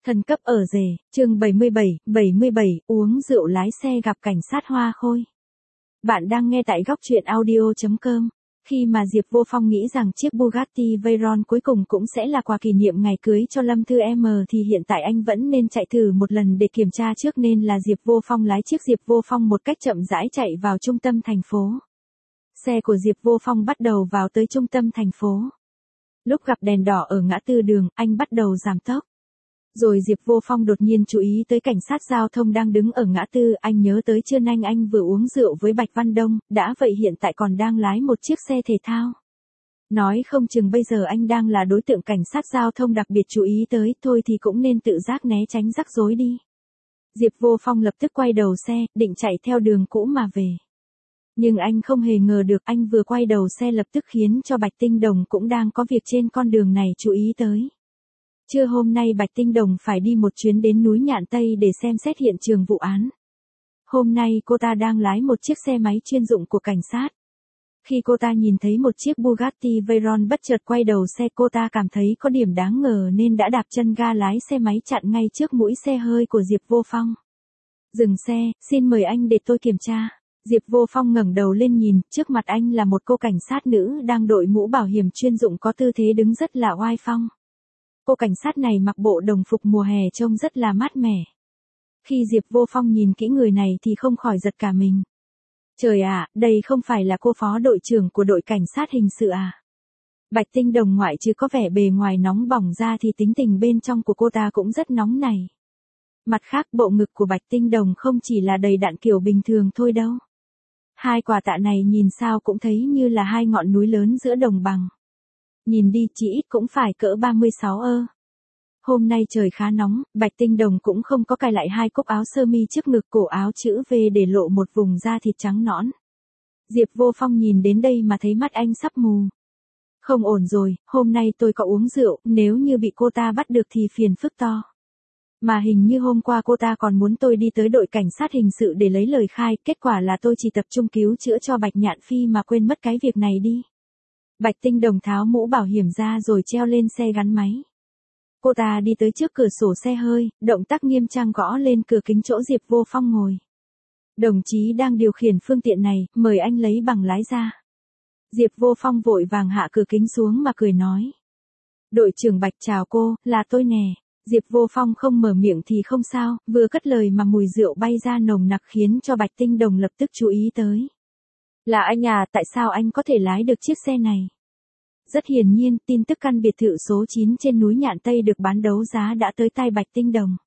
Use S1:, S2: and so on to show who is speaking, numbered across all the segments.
S1: Thần cấp ở rể, chương 77, uống rượu lái xe gặp cảnh sát Hoa Khôi. Bạn đang nghe tại góc truyện audio.com. Khi mà Diệp Vô Phong nghĩ rằng chiếc Bugatti Veyron cuối cùng cũng sẽ là quà kỷ niệm ngày cưới cho Lâm Thư M thì hiện tại anh vẫn nên chạy thử một lần để kiểm tra trước, nên là Diệp Vô Phong lái chiếc Diệp Vô Phong một cách chậm rãi chạy vào trung tâm thành phố. Xe của Diệp Vô Phong bắt đầu vào tới trung tâm thành phố. Lúc gặp đèn đỏ ở ngã tư đường, anh bắt đầu giảm tốc. Rồi Diệp Vô Phong đột nhiên chú ý tới cảnh sát giao thông đang đứng ở ngã tư, anh nhớ tới trưa nay anh vừa uống rượu với Bạch Văn Đông, đã vậy hiện tại còn đang lái một chiếc xe thể thao. Nói không chừng bây giờ anh đang là đối tượng cảnh sát giao thông đặc biệt chú ý tới, thôi thì cũng nên tự giác né tránh rắc rối đi. Diệp Vô Phong lập tức quay đầu xe, định chạy theo đường cũ mà về. Nhưng anh không hề ngờ được anh vừa quay đầu xe lập tức khiến cho Bạch Tinh Đồng cũng đang có việc trên con đường này chú ý tới. Trưa hôm nay Bạch Tinh Đồng phải đi một chuyến đến núi Nhạn Tây để xem xét hiện trường vụ án. Hôm nay cô ta đang lái một chiếc xe máy chuyên dụng của cảnh sát. Khi cô ta nhìn thấy một chiếc Bugatti Veyron bất chợt quay đầu xe, cô ta cảm thấy có điểm đáng ngờ nên đã đạp chân ga lái xe máy chặn ngay trước mũi xe hơi của Diệp Vô Phong. Dừng xe, xin mời anh để tôi kiểm tra. Diệp Vô Phong ngẩng đầu lên nhìn, trước mặt anh là một cô cảnh sát nữ đang đội mũ bảo hiểm chuyên dụng có tư thế đứng rất là oai phong. Cô cảnh sát này mặc bộ đồng phục mùa hè trông rất là mát mẻ. Khi Diệp Vô Phong nhìn kỹ người này thì không khỏi giật cả mình. Trời ạ, đây không phải là cô phó đội trưởng của đội cảnh sát hình sự à? Bạch Tinh Đồng ngoại trừ có vẻ bề ngoài nóng bỏng ra thì tính tình bên trong của cô ta cũng rất nóng này. Mặt khác, bộ ngực của Bạch Tinh Đồng không chỉ là đầy đặn kiểu bình thường thôi đâu. Hai quả tạ này nhìn sao cũng thấy như là hai ngọn núi lớn giữa đồng bằng. Nhìn đi chỉ ít cũng phải cỡ 36 ơ. Hôm nay trời khá nóng, Bạch Tinh Đồng cũng không có cài lại hai cúc áo sơ mi trước ngực, cổ áo chữ V để lộ một vùng da thịt trắng nõn. Diệp Vô Phong nhìn đến đây mà thấy mắt anh sắp mù. Không ổn rồi, hôm nay tôi có uống rượu, nếu như bị cô ta bắt được thì phiền phức to. Mà hình như hôm qua cô ta còn muốn tôi đi tới đội cảnh sát hình sự để lấy lời khai, kết quả là tôi chỉ tập trung cứu chữa cho Bạch Nhạn Phi mà quên mất cái việc này đi. Bạch Tinh Đồng tháo mũ bảo hiểm ra rồi treo lên xe gắn máy. Cô ta đi tới trước cửa sổ xe hơi, động tác nghiêm trang gõ lên cửa kính chỗ Diệp Vô Phong ngồi. Đồng chí đang điều khiển phương tiện này, mời anh lấy bằng lái ra. Diệp Vô Phong vội vàng hạ cửa kính xuống mà cười nói. Đội trưởng Bạch chào cô, là tôi nè. Diệp Vô Phong không mở miệng thì không sao, vừa cất lời mà mùi rượu bay ra nồng nặc khiến cho Bạch Tinh Đồng lập tức chú ý tới. Là anh à, tại sao anh có thể lái được chiếc xe này? Rất hiển nhiên, tin tức căn biệt thự số 9 trên núi Nhạn Tây được bán đấu giá đã tới tay Bạch Tinh Đồng.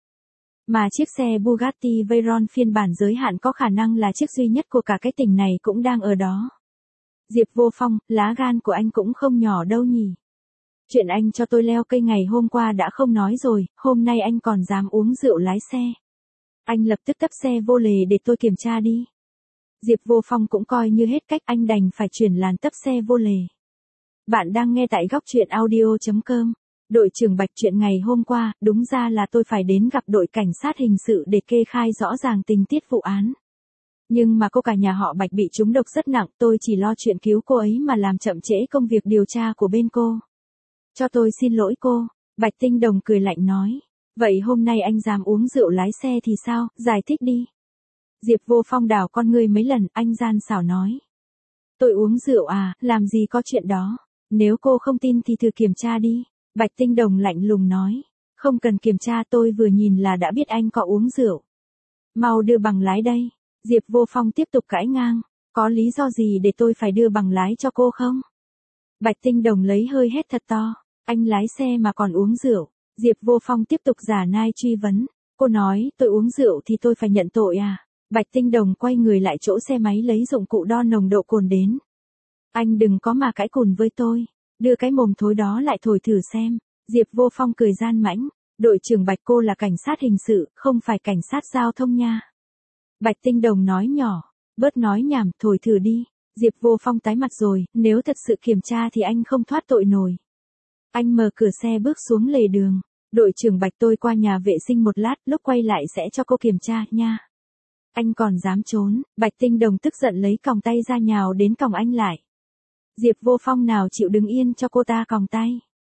S1: Mà chiếc xe Bugatti Veyron phiên bản giới hạn có khả năng là chiếc duy nhất của cả cái tỉnh này cũng đang ở đó. Diệp Vô Phong, lá gan của anh cũng không nhỏ đâu nhỉ. Chuyện anh cho tôi leo cây ngày hôm qua đã không nói rồi, hôm nay anh còn dám uống rượu lái xe. Anh lập tức tấp xe vô lề để tôi kiểm tra đi. Diệp Vô Phong cũng coi như hết cách, anh đành phải chuyển làn tấp xe vô lề. Bạn đang nghe tại góc truyện audio.com. Đội trưởng Bạch, chuyện ngày hôm qua, đúng ra là tôi phải đến gặp đội cảnh sát hình sự để kê khai rõ ràng tình tiết vụ án. Nhưng mà cô cả nhà họ Bạch bị trúng độc rất nặng, tôi chỉ lo chuyện cứu cô ấy mà làm chậm trễ công việc điều tra của bên cô. Cho tôi xin lỗi cô. Bạch Tinh Đồng cười lạnh nói. Vậy hôm nay anh dám uống rượu lái xe thì sao, giải thích đi. Diệp Vô Phong đảo con ngươi mấy lần, anh gian xảo nói. Tôi uống rượu à, làm gì có chuyện đó. Nếu cô không tin thì thử kiểm tra đi. Bạch Tinh Đồng lạnh lùng nói. Không cần kiểm tra, tôi vừa nhìn là đã biết anh có uống rượu. Mau đưa bằng lái đây. Diệp Vô Phong tiếp tục cãi ngang. Có lý do gì để tôi phải đưa bằng lái cho cô không? Bạch Tinh Đồng lấy hơi hét thật to. Anh lái xe mà còn uống rượu. Diệp Vô Phong tiếp tục giả nai truy vấn. Cô nói, tôi uống rượu thì tôi phải nhận tội à? Bạch Tinh Đồng quay người lại chỗ xe máy lấy dụng cụ đo nồng độ cồn đến. Anh đừng có mà cãi cùn với tôi. Đưa cái mồm thối đó lại thổi thử xem. Diệp Vô Phong cười gian mãnh. Đội trưởng Bạch, cô là cảnh sát hình sự, không phải cảnh sát giao thông nha. Bạch Tinh Đồng nói nhỏ. Bớt nói nhảm, thổi thử đi. Diệp Vô Phong tái mặt rồi, nếu thật sự kiểm tra thì anh không thoát tội nổi. Anh mở cửa xe bước xuống lề đường. Đội trưởng Bạch, tôi qua nhà vệ sinh một lát, lúc quay lại sẽ cho cô kiểm tra, nha. Anh còn dám trốn. Bạch Tinh Đồng tức giận lấy còng tay ra nhào đến còng anh lại. Diệp Vô Phong nào chịu đứng yên cho cô ta còng tay.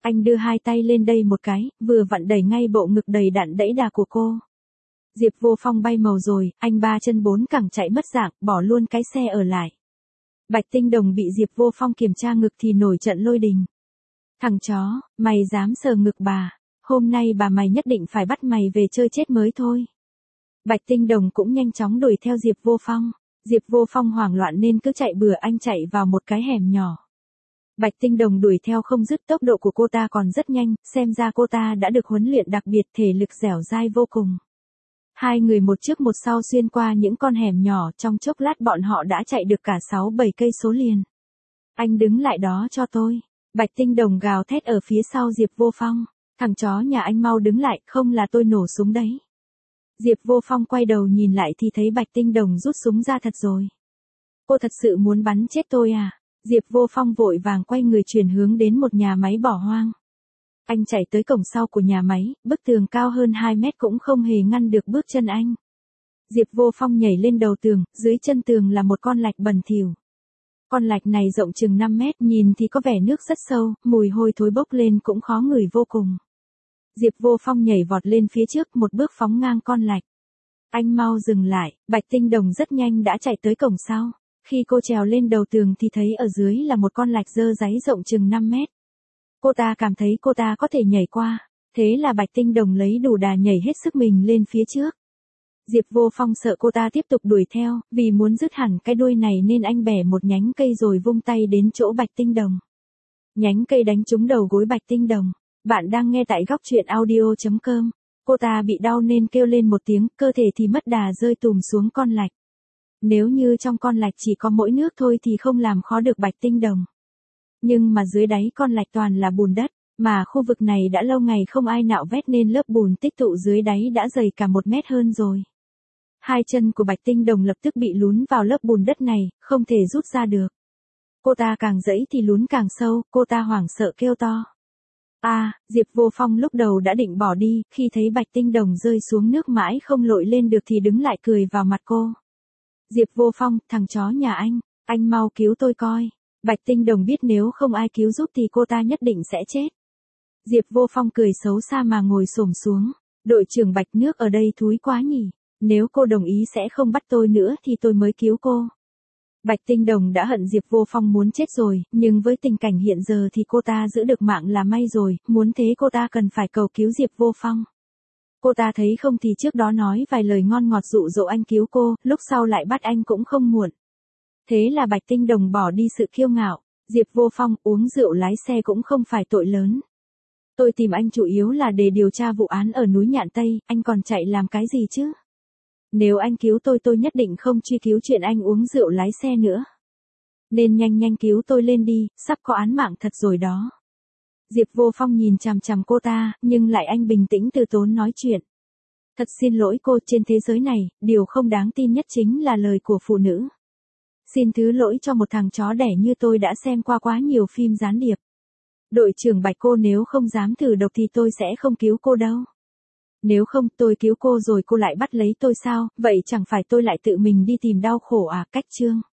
S1: Anh đưa hai tay lên đây một cái, vừa vặn đẩy ngay bộ ngực đầy đặn đẫy đà của cô. Diệp Vô Phong bay màu rồi, anh ba chân bốn cẳng chạy mất dạng, bỏ luôn cái xe ở lại. Bạch Tinh Đồng bị Diệp Vô Phong kiểm tra ngực thì nổi trận lôi đình. Thằng chó, mày dám sờ ngực bà, hôm nay bà mày nhất định phải bắt mày về chơi chết mới thôi. Bạch Tinh Đồng cũng nhanh chóng đuổi theo Diệp Vô Phong. Diệp Vô Phong hoảng loạn nên cứ chạy bừa, anh chạy vào một cái hẻm nhỏ. Bạch Tinh Đồng đuổi theo không dứt, tốc độ của cô ta còn rất nhanh, xem ra cô ta đã được huấn luyện đặc biệt, thể lực dẻo dai vô cùng. Hai người một trước một sau xuyên qua những con hẻm nhỏ, trong chốc lát bọn họ đã chạy được cả 6-7 cây số liền. Anh đứng lại đó cho tôi. Bạch Tinh Đồng gào thét ở phía sau Diệp Vô Phong. Thằng chó nhà anh mau đứng lại, không là tôi nổ súng đấy. Diệp Vô Phong quay đầu nhìn lại thì thấy Bạch Tinh Đồng rút súng ra thật rồi. Cô thật sự muốn bắn chết tôi à? Diệp Vô Phong vội vàng quay người chuyển hướng đến một nhà máy bỏ hoang. Anh chạy tới cổng sau của nhà máy, bức tường cao hơn 2 mét cũng không hề ngăn được bước chân anh. Diệp Vô Phong nhảy lên đầu tường, dưới chân tường là một con lạch bẩn thỉu. Con lạch này rộng chừng 5 mét, nhìn thì có vẻ nước rất sâu, mùi hôi thối bốc lên cũng khó ngửi vô cùng. Diệp Vô Phong nhảy vọt lên phía trước, một bước phóng ngang con lạch. Anh mau dừng lại, Bạch Tinh Đồng rất nhanh đã chạy tới cổng sau. Khi cô trèo lên đầu tường thì thấy ở dưới là một con lạch dơ dáy rộng chừng 5 mét. Cô ta cảm thấy cô ta có thể nhảy qua, thế là Bạch Tinh Đồng lấy đủ đà nhảy hết sức mình lên phía trước. Diệp Vô Phong sợ cô ta tiếp tục đuổi theo, vì muốn dứt hẳn cái đuôi này nên anh bẻ một nhánh cây rồi vung tay đến chỗ Bạch Tinh Đồng. Nhánh cây đánh trúng đầu gối Bạch Tinh Đồng. Bạn đang nghe tại góc truyện audio.com. Cô ta bị đau nên kêu lên một tiếng, cơ thể thì mất đà rơi tùm xuống con lạch. Nếu như trong con lạch chỉ có mỗi nước thôi thì không làm khó được Bạch Tinh Đồng. Nhưng mà dưới đáy con lạch toàn là bùn đất, mà khu vực này đã lâu ngày không ai nạo vét nên lớp bùn tích tụ dưới đáy đã dày cả 1 mét hơn rồi. Hai chân của Bạch Tinh Đồng lập tức bị lún vào lớp bùn đất này, không thể rút ra được. Cô ta càng giãy thì lún càng sâu, cô ta hoảng sợ kêu to. Diệp Vô Phong lúc đầu đã định bỏ đi, khi thấy Bạch Tinh Đồng rơi xuống nước mãi không lội lên được thì đứng lại cười vào mặt cô. Diệp Vô Phong, thằng chó nhà anh mau cứu tôi coi. Bạch Tinh Đồng biết nếu không ai cứu giúp thì cô ta nhất định sẽ chết. Diệp Vô Phong cười xấu xa mà ngồi xổm xuống. Đội trưởng Bạch, nước ở đây thúi quá nhỉ. Nếu cô đồng ý sẽ không bắt tôi nữa thì tôi mới cứu cô. Bạch Tinh Đồng đã hận Diệp Vô Phong muốn chết rồi, nhưng với tình cảnh hiện giờ thì cô ta giữ được mạng là may rồi, muốn thế cô ta cần phải cầu cứu Diệp Vô Phong. Cô ta thấy không thì trước đó nói vài lời ngon ngọt dụ dỗ anh cứu cô, lúc sau lại bắt anh cũng không muộn. Thế là Bạch Tinh Đồng bỏ đi sự kiêu ngạo. Diệp Vô Phong, uống rượu lái xe cũng không phải tội lớn. Tôi tìm anh chủ yếu là để điều tra vụ án ở núi Nhạn Tây, anh còn chạy làm cái gì chứ? Nếu anh cứu tôi nhất định không truy cứu chuyện anh uống rượu lái xe nữa. Nên nhanh cứu tôi lên đi, sắp có án mạng thật rồi đó. Diệp Vô Phong nhìn chằm chằm cô ta, nhưng lại anh bình tĩnh từ tốn nói chuyện. Thật xin lỗi cô, trên thế giới này, điều không đáng tin nhất chính là lời của phụ nữ. Xin thứ lỗi cho một thằng chó đẻ như tôi đã xem qua quá nhiều phim gián điệp. Đội trưởng Bạch, cô nếu không dám thử độc thì tôi sẽ không cứu cô đâu. Nếu không tôi cứu cô rồi cô lại bắt lấy tôi sao, vậy chẳng phải tôi lại tự mình đi tìm đau khổ à? Cách chương.